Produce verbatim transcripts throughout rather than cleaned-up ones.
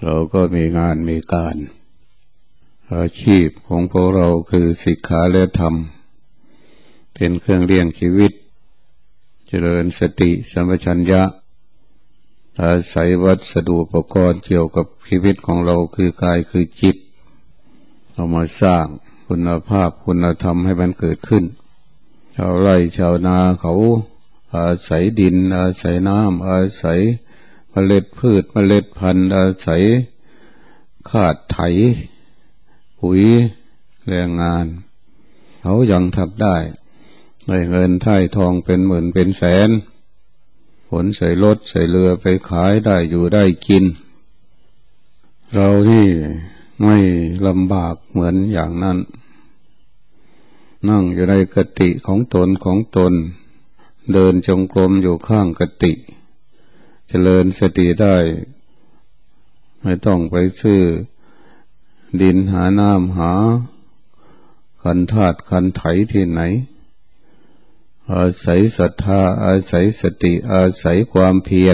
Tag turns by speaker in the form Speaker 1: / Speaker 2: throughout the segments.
Speaker 1: เราก็มีงานมีการอาชีพของพวกเราคือศิกขาและธรรมเป็นเครื่องเลี้ยงชีวิตเจริญสติสัมปชัญญะอาศัยวัสดุอุปกรณ์เกี่ยวกับชีวิตของเราคือกายคือจิตเอามาสร้างคุณภาพคุณธรรมให้มันเกิดขึ้นชาวไร่ชาวนาเขาอาศัยดินอาศัยน้ำอาศัยเมล็ดพืชเมล็ดพันธุ์อาศัยขาดไถปุ๋ยแรงงานเขายังทำได้ได้เงินไถ่ทองเป็นหมื่นเป็นแสนขนใส่รถใส่เรือไปขายได้อยู่ได้กินเราที่ไม่ลำบากเหมือนอย่างนั้นนั่งอยู่ในกติของตนของตนเดินจงกรมอยู่ข้างกติเจริญสติได้ไม่ต้องไปซื้อดินหาน้ำหาคันธาตุคันไถที่ไหนอาศัยศรัทธาอาศัยสติอาศัยความเพียร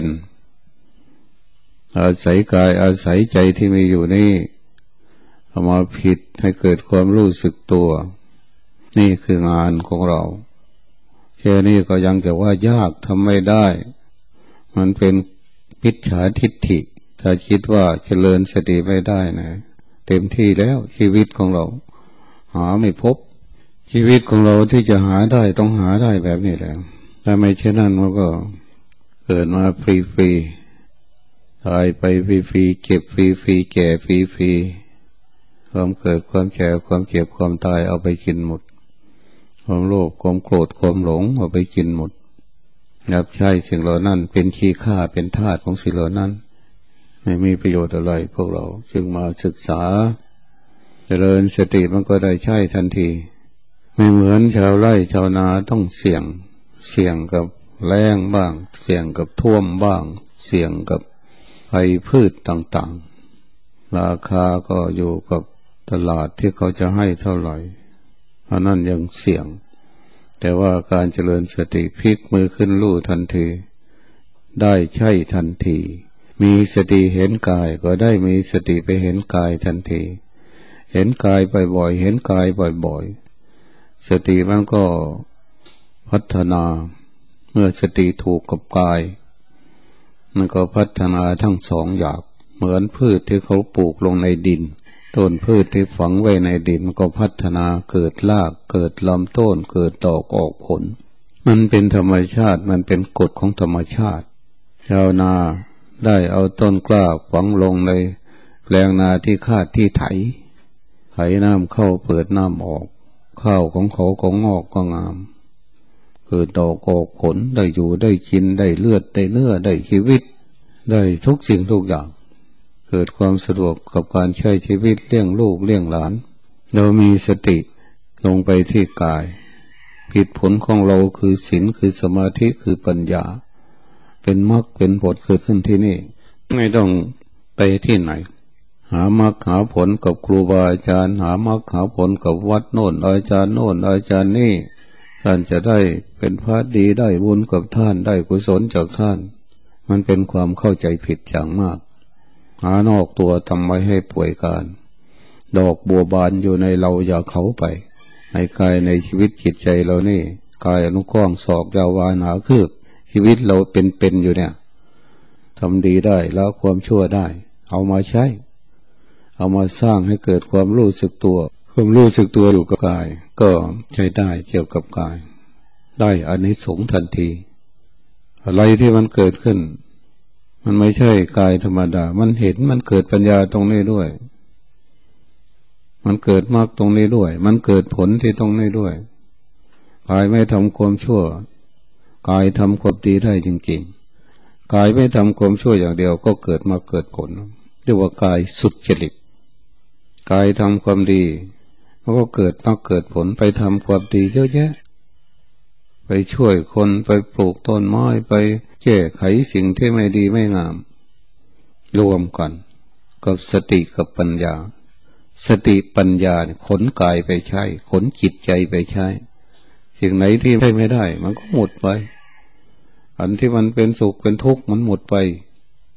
Speaker 1: อาศัยกายอาศัยใจที่มีอยู่นี่เอามาผิดให้เกิดความรู้สึกตัวนี่คืองานของเราแค่นี้ก็ยังจะว่ายากทำไม่ได้มันเป็นมิจฉาทิฏฐิถ้าคิดว่าเจริญสติไม่ได้นะเต็มที่แล้วชีวิตของเราหาไม่พบชีวิตของเราที่จะหาได้ต้องหาได้แบบนี้แหละถ้าไม่เช่นนั้นมันก็เกิดมาฟรีๆตายไปฟรีๆเก็บฟรีๆแก่ฟรีๆความเกิดความแก่ความเจ็บความตายเอาไปกินหมดความโลภความโกรธความหลงเอาไปกินหมดรับใช้สิ่งเหล่านั้นเป็นขี้ข้าเป็นทาสของสิ่งเหล่านั้นไม่มีประโยชน์อะไรพวกเราจึงมาศึกษาเจริญสติมันก็ได้ใช้ทันทีไม่เหมือนชาวไร่ชาวนาต้องเสี่ยงเสี่ยงกับแล้งบ้างเสี่ยงกับท่วมบ้างเสี่ยงกับภัยพืชต่างๆราคาก็อยู่กับตลาดที่เขาจะให้เท่าไหร่อันนั้นยังเสี่ยงแต่ว่าการเจริญสติพลิกมือขึ้นลู่ทันทีได้ใช่ทันทีมีสติเห็นกายก็ได้มีสติไปเห็นกายทันทีเห็นกายบ่อยๆเห็นกายบ่อยๆสติมันก็พัฒนาเมื่อสติถูกกับกายมันก็พัฒนาทั้งสองอย่างเหมือนพืชที่เขาปลูกลงในดินต้นพืชที่ฝังไว้ในดินมันก็พัฒนาเกิดรากเกิดลำต้นเกิดดอกออกผลมันเป็นธรรมชาติมันเป็นกฎของธรรมชาติชาวนาได้เอาต้นกล้าฝังลงในแปลงนาที่คาดที่ไถไถน้ำเข้าเปิดน้ำออกข้าวของเขาก็งอกก็งามเกิดดอกออกผลได้อยู่ได้กินได้เลือดได้เนื้อได้ชีวิตได้ทุกสิ่งทุกอย่างเกิดความสะดวกกับการใช้ชีวิตเลี้ยงลูกเลี้ยงหลานเรามีสติลงไปที่กายผิดผลของเราคือศีลคือสมาธิคือปัญญาเป็นมรรคเป็นผลเกิดขึ้นที่นี่ไม่ต้องไปที่ไหนหามรรคหาผลกับครูบาอาจารย์หามรรคหาผลกับวัดโน่นอาจารย์โน่นอาจารย์นี่ท่านจะได้เป็นพระดีได้บุญกับท่านได้กุศลจากท่านมันเป็นความเข้าใจผิดอย่างมากหานอกตัวทำไว้ให้ป่วยการดอกบัวบานอยู่ในเราอย่าเขาไปในกายในชีวิตจิตใจเรานี่กายอนุเคราะห์ศอกยาววานาคืบชีวิตเราเป็นๆอยู่เนี่ยทำดีได้แล้วความชั่วได้เอามาใช้เอามาสร้างให้เกิดความรู้สึกตัวความรู้สึกตัวอยู่กับกายก็ใช้ได้เกี่ยวกับกายได้อานิสงส์ทันทีอะไรที่มันเกิดขึ้นมันไม่ใช่กายธรรมดามันเห็นมันเกิดปัญญาตรงนี้ด้วยมันเกิดมากตรงนี้ด้วยมันเกิดผลที่ตรงนี้ด้วยกายไม่ทำความชั่วกายทำความดีได้จริงๆกายไม่ทำความชั่วอย่างเดียวก็เกิดมาเกิดผลเรียกว่ากายสุจริตกายทำความดีมันก็เกิดมาเกิดผลไปทำความดีเยอะแยะไปช่วยคนไปปลูกต้นไม้ไปแก้ไขสิ่งที่ไม่ดีไม่งามรวมกันกับสติกับปัญญาสติปัญญาขนกายไปใช้ขนจิตใจไปใช้สิ่งไหนที่ใช้ไม่ได้มันก็หมดไปอันที่มันเป็นสุขเป็นทุกข์มันหมดไป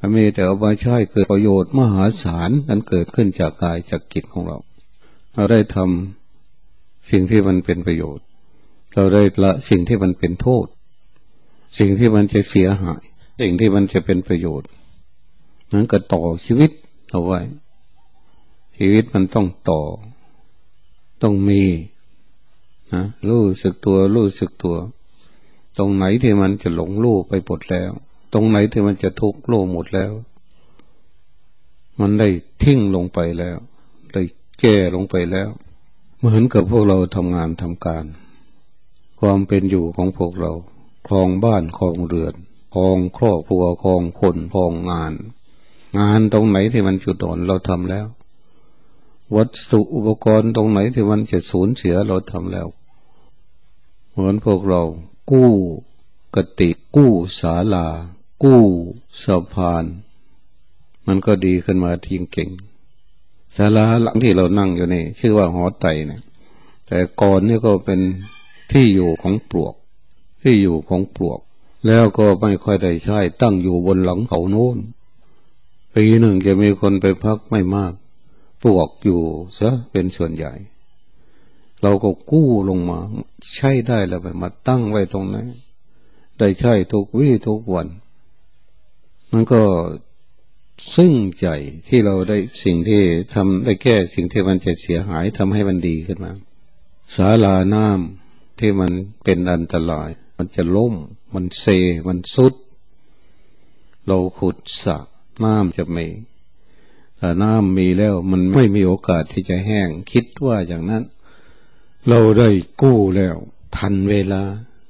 Speaker 1: มีแต่เอามาใช้เกิดประโยชน์มหาศาลนั้นเกิดขึ้นจากกายจากจิตของเราเราได้ทำสิ่งที่มันเป็นประโยชน์เราได้ละสิ่งที่มันเป็นโทษสิ่งที่มันจะเสียหายสิ่งที่มันจะเป็นประโยชน์นั้นก็ต่อชีวิตเอาไว้ชีวิตมันต้องต่อต้องมีนะรู้สึกตัวรู้สึกตัวตรงไหนที่มันจะหลงรู้ไปหมดแล้วตรงไหนที่มันจะทุกข์รู้หมดแล้วมันได้ทิ้งลงไปแล้วได้แก้ลงไปแล้วเหมือนกับพวกเราทำงานทำการความเป็นอยู่ของพวกเราครองบ้านครองเรือนครองครอบครัวครองคนครองงานงานตรงไหนที่มันจุดอ่อนเราทำแล้ววัสดุอุปกรณ์ตรงไหนที่มันจะสูญเสียเราทำแล้วเหมือนพวกเรากู้กติกู้ศาลากู้สะพานมันก็ดีขึ้นมาทิ้งเก่งศาลาหลังที่เรานั่งอยู่นี่ชื่อว่าหอไตรเนี่ยแต่ก่อนนี่ก็เป็นที่อยู่ของปลวกที่อยู่ของปลวกแล้วก็ไม่ค่อยได้ใช้ตั้งอยู่บนหลังเขาโน้นปีหนึ่งจะมีคนไปพักไม่มากปลวกอยู่ซะเป็นส่วนใหญ่เราก็กู้ลงมาใช้ได้แล้วไปมาตั้งไว้ตรงนั้นได้ใช้ทุกวี่ทุกวันมันก็ซึ้งใจที่เราได้สิ่งที่ทำได้แก้สิ่งที่มันจะเสียหายทำให้มันดีขึ้นมาศาลาน้ำที่มันเป็นอันตรายมันจะล้มมันเซมันสุดเราขุดสระน้ำจะมีแต่น้ำมีแล้วมันไม่มีโอกาสที่จะแห้งคิดว่าอย่างนั้นเราได้กู้แล้วทันเวลา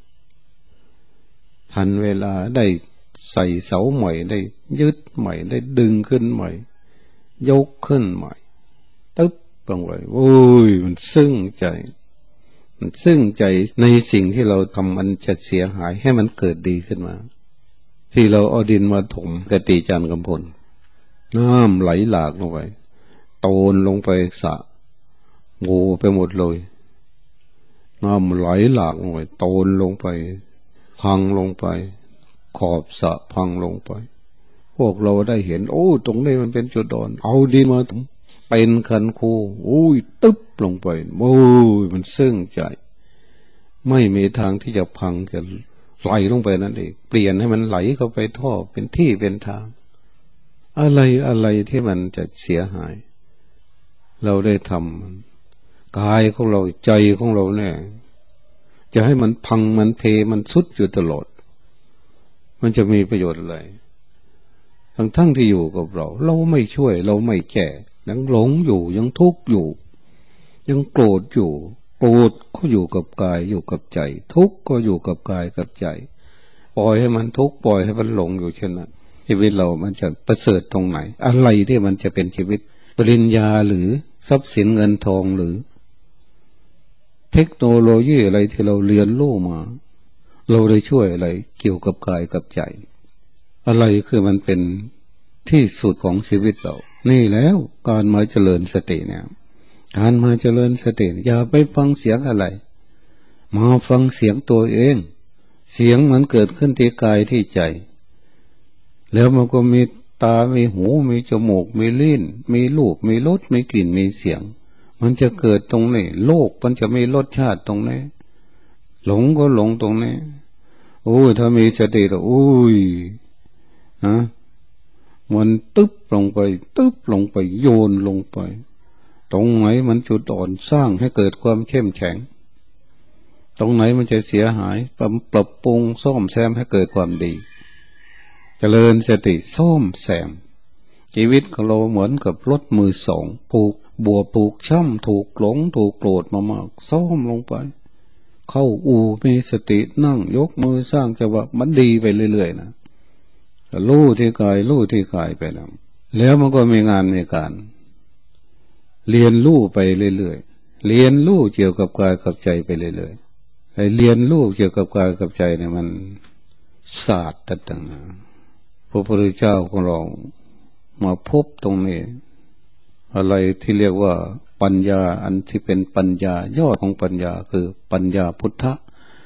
Speaker 1: ทันเวลาได้ใส่เสาใหม่ได้ยึดใหม่ได้ดึงขึ้นใหม่ยกขึ้นใหม่ตึ๊บลงไปโอ้ยมันซึ้งใจมันซึ้งใจในสิ่งที่เราทำมันจะเสียหายให้มันเกิดดีขึ้นมาที่เราเอาดินมาถมกติจานกำพลน้ำไหลหลากลงไปโตนลงไปสระงูไปหมดเลยน้ำไหลหลากลงไปโตนลงไปพังลงไปขอบสระพังลงไปพวกเราได้เห็นโอ้ตรงนี้มันเป็นจุดอ่อนเอาดินมาเป็นคันคูโอ้ยตึ๊บลงไปโอ้ยมันซึ้งใจไม่มีทางที่จะพังจะไหลลงไปนั่นเองเปลี่ยนให้มันไหลเข้าไปท่อเป็นที่เป็นทางอะไรอะไรที่มันจะเสียหายเราได้ทำกายของเราใจของเราเนี่ยจะให้มันพังมันเพมันสุดอยู่ตลอดมันจะมีประโยชน์อะไรทั้งทั้งที่อยู่กับเราเราไม่ช่วยเราไม่แก้ยังหลงอยู่ยังทุกข์อยู่ยังโกรธอยู่โกรธก็อยู่กับกายอยู่กับใจทุกข์ก็อยู่กับกายกับใจปล่อยให้มันทุกข์ปล่อยให้มันหลงอยู่เช่นนั้นชีวิตเรามันจะประเสริฐตรงไหนอะไรที่มันจะเป็นชีวิตปริญญาหรือทรัพย์สินเงินทองหรือเทคโนโลยีอะไรที่เราเรียนรู้มาเราได้ช่วยอะไรเกี่ยวกับกายกับใจอะไรคือมันเป็นที่สุดของชีวิตเรานี่แล้วการมาเจริญสติเนี่ยการมาเจริญสติอย่าไปฟังเสียงอะไรมาฟังเสียงตัวเองเสียงมันเกิดขึ้นที่กายที่ใจแล้วมันก็มีตามีหูมีจมูกมีลิ้นมีรูปมีรสมีกลิ่นมีเสียงมันจะเกิดตรงนี้โลกมันจะมีรสชาติตรงนี้หลงก็หลงตรงนี้โอ้ยถ้ามีสติแล้วโอ้ยฮะมันตึ๊บลงไปตึ๊บลงไปโยนลงไปตรงไหนมันจุดอ่อนสร้างให้เกิดความเข้มแข็งตรงไหนมันจะเสียหายปรับปรับปรุงซ่อมแซมให้เกิดความดีเจริญสติซ่อมแซมชีวิตของเราเหมือนกับรถมือสองผูกบัวผูกช่ำถูกหลงถูกโกรธมามากซ่อมลงไปเข้าอู่มีสตินั่งยกมือสร้างจังหวะมันดีไปเรื่อยๆนะรู้ที่กายรู้ที่กายไปแล้วแล้วมันก็มีงานในการเรียนรู้ไปเรื่อยๆเรียนรู้เกี่ยวกับกายกับใจไปเรื่อยๆไอ้เรียนรู้เกี่ยวกับกายกับใจเนี่ยมันศาสตร์ต่างๆพระพุทธเจ้าของเรามาพบตรงนี้อะไรที่เรียกว่าปัญญาอันที่เป็นปัญญายอดของปัญญาคือปัญญาพุทธะ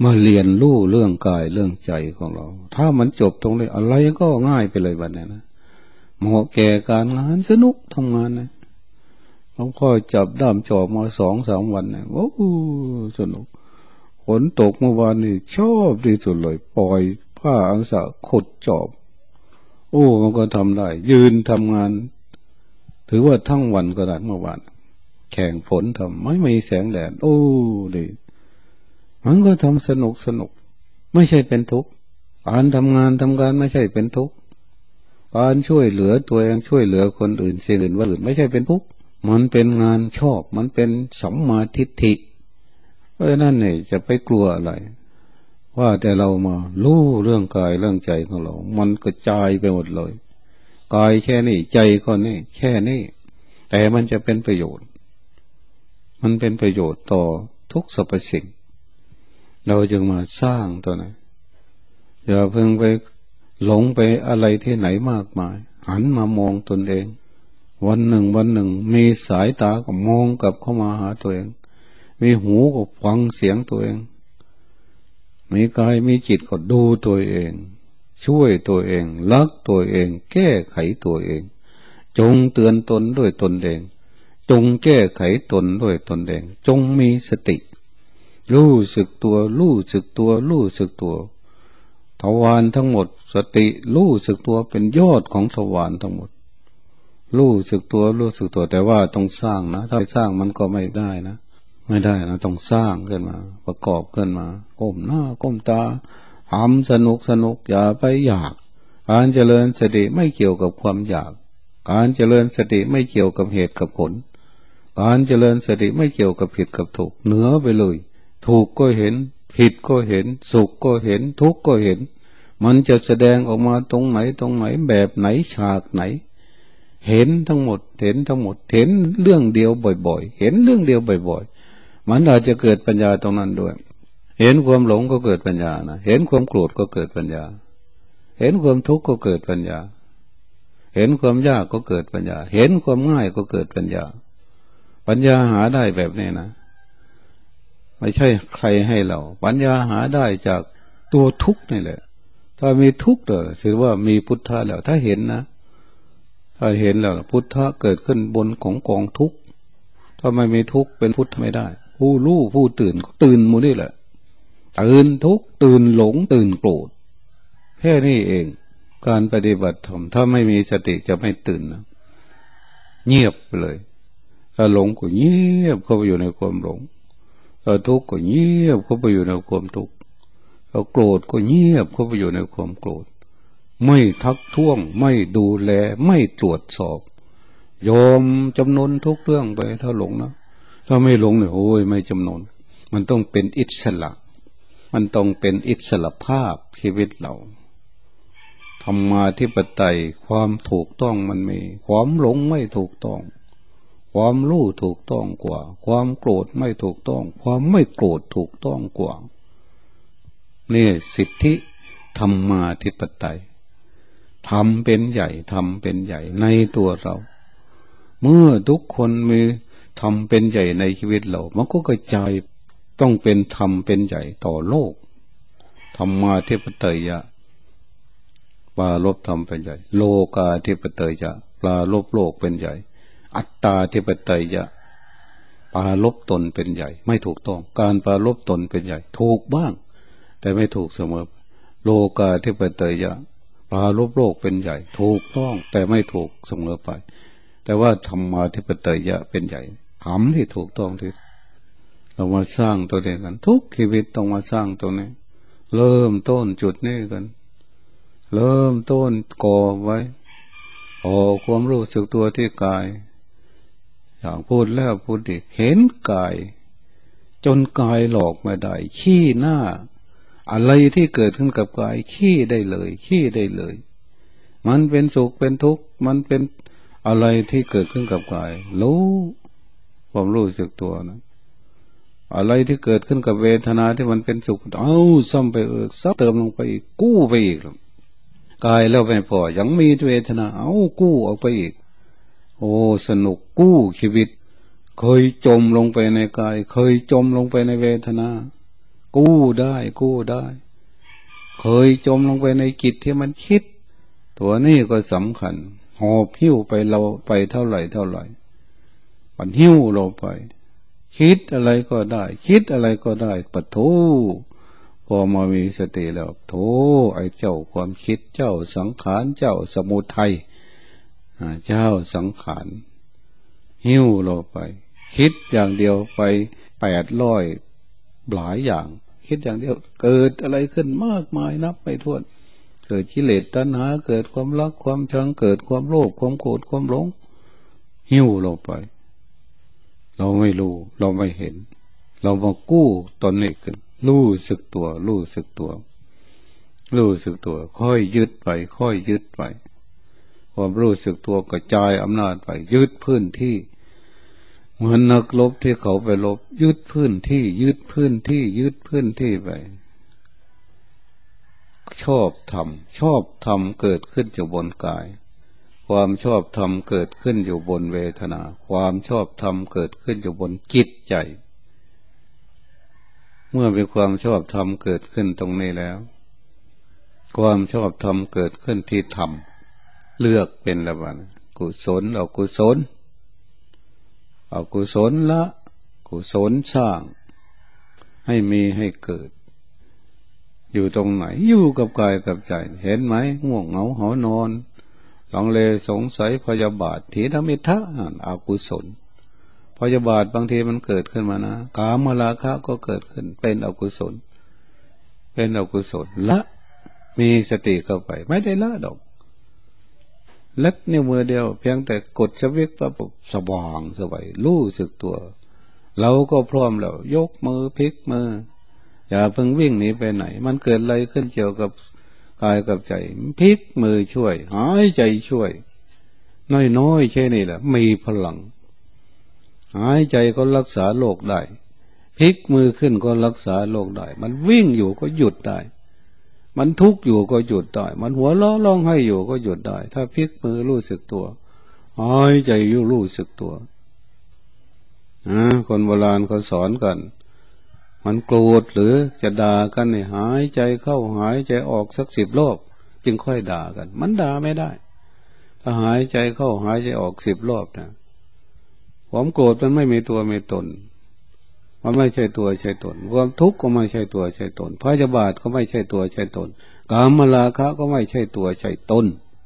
Speaker 1: มาเรียนรู้เรื่องกายเรื่องใจของเราถ้ามันจบตรงนี้อะไรก็ง่ายไปเลยบัดนี้นะเหมาะแก่การงานสนุกทำงานนะเราค่อยจับด้ามจอบมาสองสามวันเนี่ยโอ้สนุกฝนตกเมื่อวานนี่ชอบที่สุดเลยปล่อยผ้าอังสะขุดจอบโอ้มันก็ทำได้ยืนทำงานถือว่าทั้งวันก็ได้เมื่อวานแข่งฝนทำไม่มีแสงแดดโอ้ดีมันก็ทำสนุกสนุกไม่ใช่เป็นทุกข์การทำงานทำการไม่ใช่เป็นทุกข์การช่วยเหลือตัวเองช่วยเหลือคนอื่นเสียอื่นว่าอื่นไม่ใช่เป็นทุกข์มันเป็นงานชอบมันเป็นสัมมาทิฏฐิเพราะฉะนั้นเนี่ยจะไปกลัวอะไรว่าแต่เรามารู้เรื่องกายเรื่องใจของเรามันกระจายไปหมดเลยกายแค่นี้ใจก็นี่แค่นี้แต่มันจะเป็นประโยชน์มันเป็นประโยชน์ต่อทุกสรรพสิ่งเราจึงมาสร้างตัวนี้อย่าเพิ่งไปหลงไปอะไรที่ไหนมากมายหันมามองตนเองวันหนึ่งวันหนึ่งมีสายตาก็มองกลับเข้ามาหาตัวเองมีหูก็ฟังเสียงตัวเองมีกายมีจิตก็ดูตัวเองช่วยตัวเองรักตัวเองแก้ไขตัวเองจงเตือนตนด้วยตนเองจงแก้ไขตนด้วยตนเองจงมีสติรู้สึกตัวรู้สึกตัวรู้สึกตัวทวารทั้งหมดสติรู้สึกตัวเป็นยอดของทวารทั้งหมดรู้สึกตัวรู้สึกตัวแต่ว่าต้องสร้างนะถ้าไม่สร้างมันก็ไม่ได้นะไม่ได้นะต้องสร้างขึ้นมาประกอบขึ้นมาก้มหน้าก้มตาทำสนุกสนุกอย่าไปอยากการเจริญสติไม่เกี่ยวกับความอยากการเจริญสติไม่เกี่ยวกับเหตุกับผลการเจริญสติไม่เกี่ยวกับผิดกับถูกเหนือไปเลยถูกก็เห็นผิดก็เห็นสุขก็เห็นทุกข์ก็เห็นมันจะแสดงออกมาตรงไหนตรงไหนแบบไหนฉากไหนเห็นทั้งหมดเห็นทั้งหมดเห็นเรื่องเดียวบ่อยๆเห็นเรื่องเดียวบ่อยๆมันอาจจะเกิดปัญญาตรงนั้นด้วยเห็นความหลงก็เกิดปัญญานะเห็นความโกรธก็เกิดปัญญาเห็นความทุกข์ก็เกิดปัญญาเห็นความยากก็เกิดปัญญาเห็นความง่ายก็เกิดปัญญาปัญญาหาได้แบบนี้นะไม่ใช่ใครให้เราปัญญาหาได้จากตัวทุกข์นี่แหละถ้ามีทุกข์เลยถือว่ามีพุทธะแล้วถ้าเห็นนะถ้าเห็นแล้วพุทธะเกิดขึ้นบนของกองทุกข์ถ้าไม่มีทุกข์เป็นพุทธไม่ได้ผู้รู้ผู้ตื่นก็ตื่นหมดนี่แหละตื่นทุกข์ตื่นหลงตื่นโกรธแค่นี้เองการปฏิบัติธรรมถ้าไม่มีสติจะไม่ตื่นนะเงียบไปเลยถ้าหลงก็เงียบเข้าไปอยู่ในความหลงถ้าทุกข์ก็เงียบเข้าไปอยู่ในความทุกข์ถ้าโกรธก็เงียบเข้าไปอยู่ในความโกรธไม่ทักท้วงไม่ดูแลไม่ตรวจสอบยอมจำนนทุกเรื่องไปถ้าหลงนะถ้าไม่หลงเนี่ยโอ้ยไม่จำนนมันต้องเป็นอิสระมันต้องเป็นอิสระภาพชีวิตเราธรรมาธิปไตยความถูกต้องมันมีความหลงไม่ถูกต้องความรู้ถูกต้องกว่าความโกรธไม่ถูกต้องความไม่โกรธถูกต้องกว่านี่สิทธิธรรมาธิปไตยทำเป็นใหญ่ทำเป็นใหญ่ในตัวเราเมื่อทุกคนมีทำเป็นใหญ่ในชีวิตเรามันก็กระจายต้องเป็นธรรมเป็นใหญ่ต่อโลกธรรมาธิปไตยะปราลบธรรมเป็นใหญ่โลกาธิปไตยะปราลบโลกเป็นใหญ่อัตตาธิปไตยะปราลบตนเป็นใหญ่ไม่ถูกต้องการปราลบตนเป็นใหญ่ถูกบ้างแต่ไม่ถูกเสมอโลกาธิปไตยะปราลบโลกเป็นใหญ่ถูกต้องแต่ไม่ถูกเสมอไปแต่ว่าธรรมาธิปไตยะเป็นใหญ่ทำที่ถูกต้องที่เรามาสร้างตัวเองกันทุกชีวิตต้องมาสร้างตัวนี้เริ่มต้นจุดนี้กันเริ่มต้นก่อไว้ออกความรู้สึกตัวที่กายอย่างพูดแล้วพูดอีกเห็นกายจนกายหลอกไม่ได้ขี้หน้าอะไรที่เกิดขึ้นกับกายขี้ได้เลยขี้ได้เลยมันเป็นสุขเป็นทุกข์มันเป็นอะไรที่เกิดขึ้นกับกายรู้ความรู้สึกตัวนะอะไรที่เกิดขึ้นกับเวทนาที่มันเป็นสุขเอาซ้ำไปเออซับเติมลงไปอีกกู้ไปอีกกายแล้วไม่พอยังมีเวทนาเอากู้ออกไปอีกโอ้สนุกกู้ชีวิตเคยจมลงไปในกายเคยจมลงไปในเวทนากู้ได้กู้ได้เคยจมลงไปในกิจที่มันคิดตัวนี้ก็สำคัญหอบหิ้วไปเราไปเท่าไหร่เท่าไหร่มันหิ้วเราไปคิดอะไรก็ได้คิดอะไรก็ได้ปะโถพอมามีสติแล้วโถไอ้เจ้าความคิดเจ้าสังขารเจ้าสมุทัยเจ้าสังขารหิ้วเราไปคิดอย่างเดียวไปแปดร้อยหลายอย่างคิดอย่างเดียวเกิดอะไรขึ้นมากมายนับไม่ถ้วนเกิดกิเลสตัณหาเกิดความรักความชังเกิดความโลภความโกรธความหลงหิ้วเราไปเราไม่รู้เราไม่เห็นเรามากู้ตนนี้ขึ้นรู้สึกตัวรู้สึกตัวรู้สึกตัวค่อยยึดไปค่อยยึดไปความรู้สึกตัวกระจายอำนาจไปยึดพื้นที่เหมือนนักรบที่เขาไปรบยึดพื้นที่ยึดพื้นที่ยึดพื้นที่ไปชอบทำชอบทำเกิดขึ้นอยู่บนกายความชอบธรรมเกิดขึ้นอยู่บนเวทนาความชอบธรรมเกิดขึ้นอยู่บนจิตใจเมื่อมีความชอบธรรมเกิดขึ้นตรงนี้แล้วความชอบธรรมเกิดขึ้นที่ธรรมเลือกเป็นละวันกุศลเอากุศลเอากุศลละกุศลสร้างให้มีให้เกิดอยู่ตรงไหนอยู่กับกายกับใจเห็นไหมง่วงเหงาหอนอนลังเลสงสัยพยาบาทถีนมิทะอกุศลพยาบาทบางทีมันเกิดขึ้นมานะกามราคะก็เกิดขึ้นเป็นอกุศลเป็นอกุศลละมีสติเข้าไปไม่ได้ละดอกเล็ดนิ้วมือเดียวเพียงแต่กดสวิตช์ปั๊บสว่างสวัยรู้สึกตัวเราก็พร้อมแล้วยกมือพลิกมืออย่าเพิ่งวิ่งหนีไปไหนมันเกิดอะไรขึ้นเกี่ยวกับกายกับใจพลิกมือช่วยหายใจช่วยน้อยๆแค่นี้แหละมีพลังหายใจก็รักษาโรคได้พลิกมือขึ้นก็รักษาโรคได้มันวิ่งอยู่ก็หยุดได้มันทุกข์อยู่ก็หยุดได้มันหัวเราะร้องไห้อยู่ก็หยุดได้ถ้าพลิกมือรู้สึกตัวหายใจอยู่รู้สึกตัวนะคนโบราณเขาสอนกันมันโกรธหรือจะด่ากันเนี่ยหายใจเข้าหายใจออกสักสิบรอบจึงค่อยด่ากันมันด่าไม่ได้ถ้าหายใจเข้าหายใจออกสิบรอบนะความโกรธมันไม่มีตัวมีตนมันไม่ใช่ตัวใช่ตนความทุกข์ก็ไม่ใช่ตัวใช่ตนพยาบาทก็ไม่ใช่ตัวใช่ตนกามราคะก็ไม่ใช่ตัวใช่ตน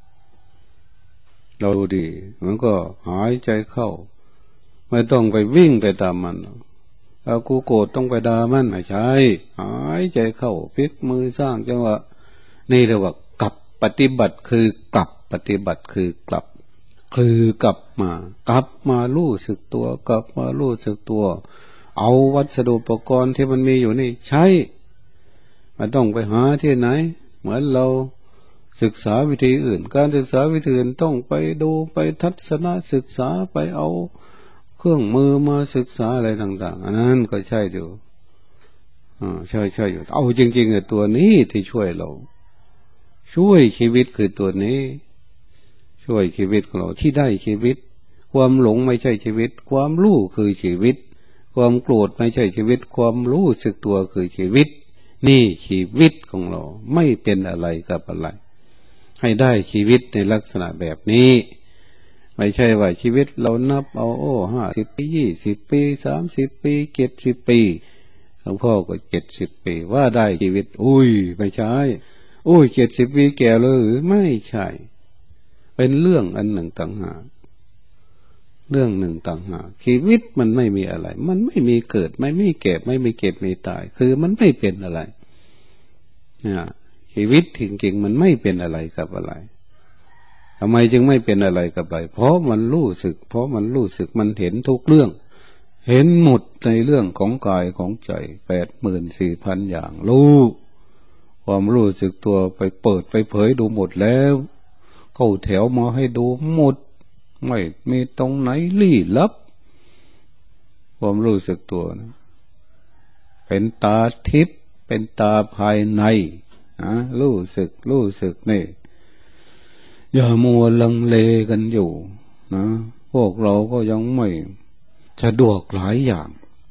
Speaker 1: เราดูดีมันก็หายใจเข้าไม่ต้องไปวิ่งไปตามมันเอากูโกรธต้องไปด่ามันไม่ใช่หายใจเข้าพลิกมือสร้างจังหวะนี่เรียกว่ากลับปฏิบัติคือกลับปฏิบัติคือกลับคือกลับมากลับมารู้สึกตัวกลับมารู้สึกตัวเอาวัสดุอุปกรณ์ที่มันมีอยู่นี่ใช้ไม่ต้องไปหาที่ไหนเหมือนเราศึกษาวิธีอื่นการศึกษาวิธีอื่นต้องไปดูไปทัศนศึกษาไปเอาเครื่องมือมาศึกษาอะไรต่างๆอันนั้นก็ใช่อยู่อ่าใช่ใช่อยู่เอาจริงๆเนี่ยตัวนี้ที่ช่วยเราช่วยชีวิตคือตัวนี้ช่วยชีวิตของเราที่ได้ชีวิตความหลงไม่ใช่ชีวิตความรู้คือชีวิตความโกรธไม่ใช่ชีวิตความรู้สึกตัวคือชีวิตนี่ชีวิตของเราไม่เป็นอะไรกับอะไรให้ได้ชีวิตในลักษณะแบบนี้ไม่ใช่ว่าชีวิตเรานับเอาโอ้ห้าสิบปียี่สิบปีสามสิบปีเจ็ดสิบปีหลวงพ่อก็เจ็ดสิบปีว่าได้ชีวิตอุ้ยไม่ใช่อุ้ยเจ็ดสิบปีแก่เลยหรือไม่ใช่เป็นเรื่องอันหนึ่งต่างหากเรื่องหนึ่งต่างหากชีวิตมันไม่มีอะไรมันไม่มีเกิดไม่มีเก็บไม่มีเก็บไม่ตายคือมันไม่เป็นอะไรเนี่ยชีวิตจริงๆมันไม่เป็นอะไรกับอะไรทำไมจึงไม่เป็นอะไรกับอะไรเพราะมันรู้สึกเพราะมันรู้สึกมันเห็นทุกเรื่องเห็นหมดในเรื่องของกายของใจแปดหมื่นสี่พันอย่างรู้ความรู้สึกตัวไปเปิดไปเผยดูหมดแล้วเข้าแถวมาให้ดูหมดไม่มีตรงไหนลี้ลับความรู้สึกตัวนะเป็นตาทิพย์เป็นตาภายในนะรู้สึกรู้สึกนี่อย่ามัวลังเลกันอยู่นะพวกเราก็ยังไม่สะดวกหลายอย่าง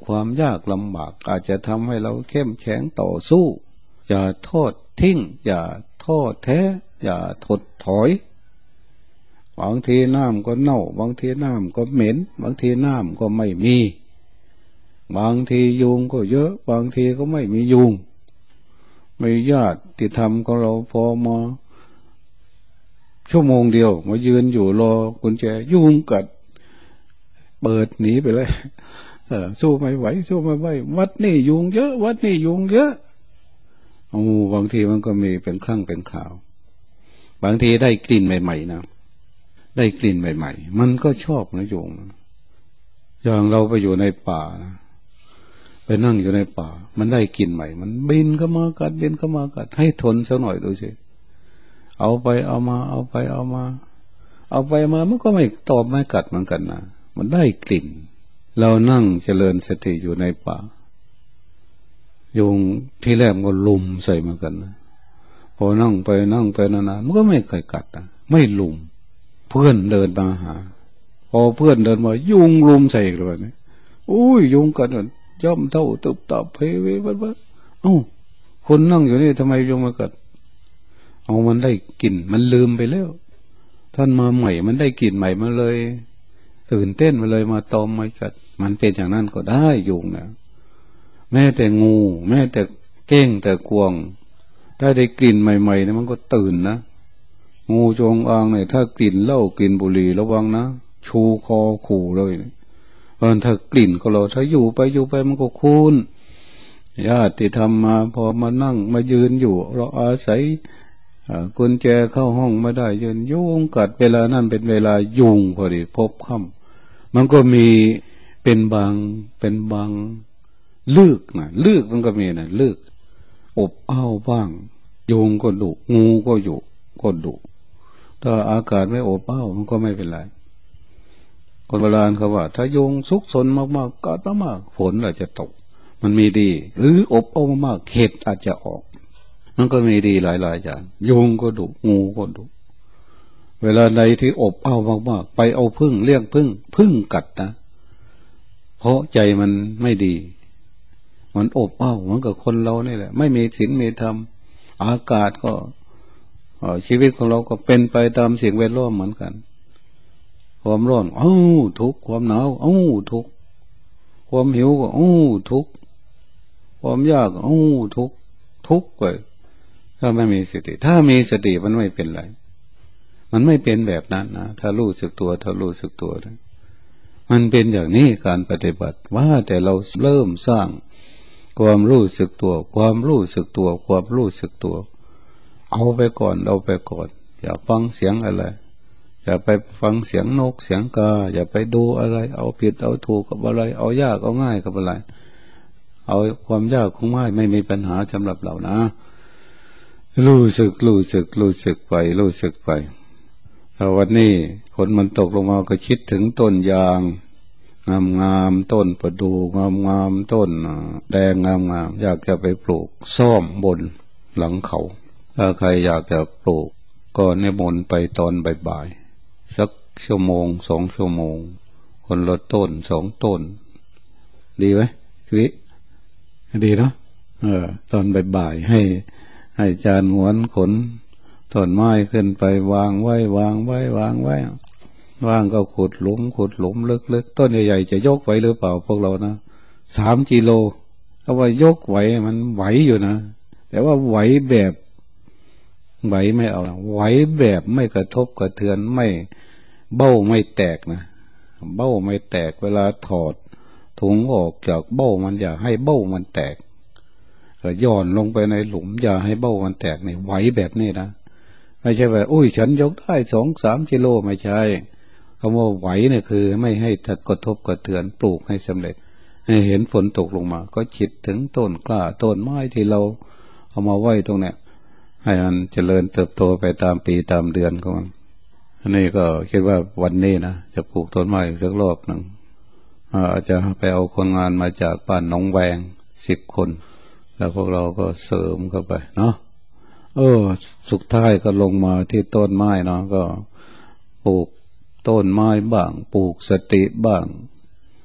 Speaker 1: ความยากลำบากอาจจะทำให้เราเข้มแข็งต่อสู้อย่าโทษทิ้งอย่าโทษแท้อย่าถดถอยบางทีน้ำก็เน่าบางทีน้ำก็เหม็นบางทีน้ำก็ไม่มีบางทียุงก็เยอะบางทีก็ไม่มียุงไม่ญาติธรรมของเราพอมาชั่วโมงเดียวมายืนอยู่รอกุญแจยุงกัดเปิดหนีไปเลยเออสู้ไม่ไหวสู้ไม่ไหววัดนี่ยุงเยอะวัดนี่ยุงเยอะโอ้บางทีมันก็มีเป็นครั้งเป็นข่าวบางทีได้กลิ่นใหม่ๆนะได้กลิ่นใหม่ๆมันก็ชอบนะยุงอย่างเราไปอยู่ในป่านะไปนั่งอยู่ในป่ามันได้กลิ่นใหม่มันบินเข้ามากัดบินเข้ามากัดให้ทนสักหน่อยดูสิเอาไปเอามาเอาไปเอามาเอาไปมามันก็ไม่ตอบไม่กัดเหมือนกันนะมันได้กลิ่นเรานั่งเจริญสติอยู่ในป่ายุงที่แรกก็ลุมใส่เหมือนกันนะพอนั่งไปนั่งไปนานๆมันก็ไม่เคยกัดนะไม่ลุมเพื่อนเดินมาหาพอเพื่อนเดินมายุงลุมใส่อีกเลยนี่อุ้ยยุงกัดย่อมเท่าตุบตับเพเววัดวัดเอ้าคนนั่งอยู่นี่ทำไมยุงมากัดเอามันได้กลิ่นมันลืมไปแล้วท่านมาใหม่มันได้กลิ่นใหม่มาเลยตื่นเต้นมาเลยมาตอมมากัดมันเป็นอย่างนั้นก็ได้ยุงนะแม้แต่งูแม้แต่เก้งแต่กวางถ้าได้กลิ่นใหม่ๆนะมันก็ตื่นนะงูจงอางเนี่ยถ้ากลิ่นเหล้ากลิ่นบุหรี่ระวังนะชูคอขู่เลยเพราะถ้ากลิ่นก็เราถ้าอยู่ไปอยู่ไปมันก็คุ้นญาติธรรมมาพอมานั่งมายืนอยู่เราอาศัยกุญแจเข้าห้องไม่ได้ยืนยุงกัดเวลานั้นเป็นเวลายุงพอดีพบค่ำมันก็มีเป็นบางเป็นบางลึกนะลึกมันก็มีนะลึกอบอ้าวบ้างยุงก็ดุงูก็อยู่ก็ดุถ้าอากาศไม่อบอ้าวมันก็ไม่เป็นไรคนโบราณเขาว่าถ้ายุงซุกซนมากๆกัดมากๆฝนอาจจะตกมันมีดีหรืออบอ้าวมากๆเห็ดอาจจะออกมันก็มีดีหลายๆอย่างยุงก็ดุงูก็ดุเวลาใดที่อบอ้าวมากๆไปเอาพึ่งเลี้ยงพึ่งพึ่งกัดนะเพราะใจมันไม่ดีมันอบอ้าวเหมือนกับคนเรานี่แหละไม่มีศีลมีธรรมอากาศก็ชีวิตของเราก็เป็นไปตามสิ่งแวดล้อมเหมือนกันความร้อนอ้าวทุกข์ความหนาวอ้าวทุกข์ความหิวก็อ้าวทุกข์ความยากอ้าวทุกข์ทุกข์ไปถ้าไม่มีสติถ้ามีสติมันไม่เป็นไรมันไม่เป็นแบบนั้นนะถ้ารู้สึกตัวถ้ารู้สึกตัวนะมันเป็นอย่างนี้การปฏิบัติว่าแต่เราเริ่มสร้างความรู้สึกตัวความรู้สึกตัวความรู้สึกตัวเอาไปก่อนเอาไปก่อนอย่าฟังเสียงอะไรอย่าไปฟังเสียงนกเสียงกาอย่าไปดูอะไรเอาผิดเอาถูกกับอะไรเอายากเอาง่ายกับอะไรเอาความยากของง่ายไม่มีปัญหาสำหรับเรานะรู้สึกรู้สึกรู้สึกไปรู้สึกไปถ้าวันนี้ฝนมันตกลงมาก็คิดถึงต้นยางงามงามต้นประดู่งามงามต้นแดงงามงามอยากจะไปปลูกซ่อมบนหลังเขาถ้าใครอยากจะปลูกก็นิมนต์ไปตอนบ่ายๆสักชั่วโมงสองชั่วโมงคนละต้นสองต้นดีไหมชีวิตดีเนาะเออตอนบ่ายๆให้ให้จานหวนขนต้นไม้ขึ้นไปวางไว้วางไว้วางไว้วางก็ขุดหลุมขุดหลุมลึกๆต้นใหญ่ๆจะยกไหวหรือเปล่าพวกเรานะสามกิโลก็ว่ายกไหวมันไหวอยู่นะแต่ว่าไหวแบบไหวไม่เอาไหวแบบไม่กระทบกระเทือนไม่เบ้าไม่แตกนะเบ้าไม่แตกเวลาถอดถุงออกจากเบ้ามันอย่าให้เบ้ามันแตกก็ย่อนลงไปในหลุมอย่าให้เบ้ามันแตกนี่ไหวแบบนี้นะไม่ใช่ว่าอุ้ยฉันยกได้สองสามกิโลไม่ใช่คำว่าไหวเนี่ยคือไม่ให้กระทบกระเทือนปลูกให้สำเร็จให้เห็นฝนตกลงมาก็คิดถึงต้นกล้าต้นไม้ที่เราเอามาไว้ตรงเนี้ยให้มันเจริญเติบโตไปตามปีตามเดือนของมันอันนี้ก็คิดว่าวันนี้นะจะปลูกต้นไม้อีกสักรอบหนึ่งอาจจะไปเอาคนงานมาจากบ้านหนองแวงสิบคนแล้วพวกเราก็เสริมเข้าไปเนาะเออสุดท้ายก็ลงมาที่ต้นไม้เนาะก็ปลูกต้นไม้บ้างปลูกสติบ้าง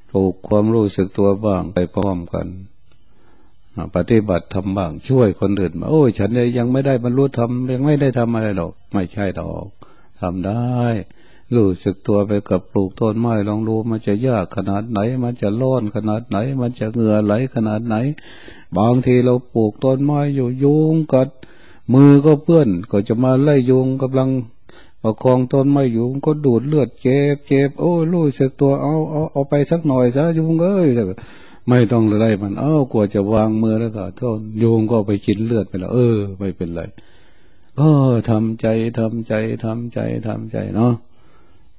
Speaker 1: ปลูกความรู้สึกตัวบ้างไปพร้อมกันปฏิบัติทำบ้างช่วยคนอื่นโอ้ยฉันยังไม่ได้บรรลุธรรมยังไม่ได้ทำอะไรหรอกไม่ใช่หรอกทำได้รู้สึกตัวไปกับปลูกต้นไม้ลองดูมันจะยากขนาดไหนมันจะร้อนขนาดไหนมันจะเหงื่อไหลขนาดไหนบางทีเราปลูกต้นไม้อยู่ยุงกัดมือก็เปื้อนก็จะมาไล่ยุงกำลังประคองต้นไม้อยู่ก็ดูดเลือดเจ็บเจ็บโอ้รู้สึกตัวเอาเอาเอาไปสักหน่อยซะยุงเอ้ยไม่ต้องไล่มันเอ้ากลัวจะวางมือแล้วก็ต้นยุงก็ไปกินเลือดไปแล้วเออไม่เป็นไรก็ทำใจทำใจทำใจทำใจเนาะ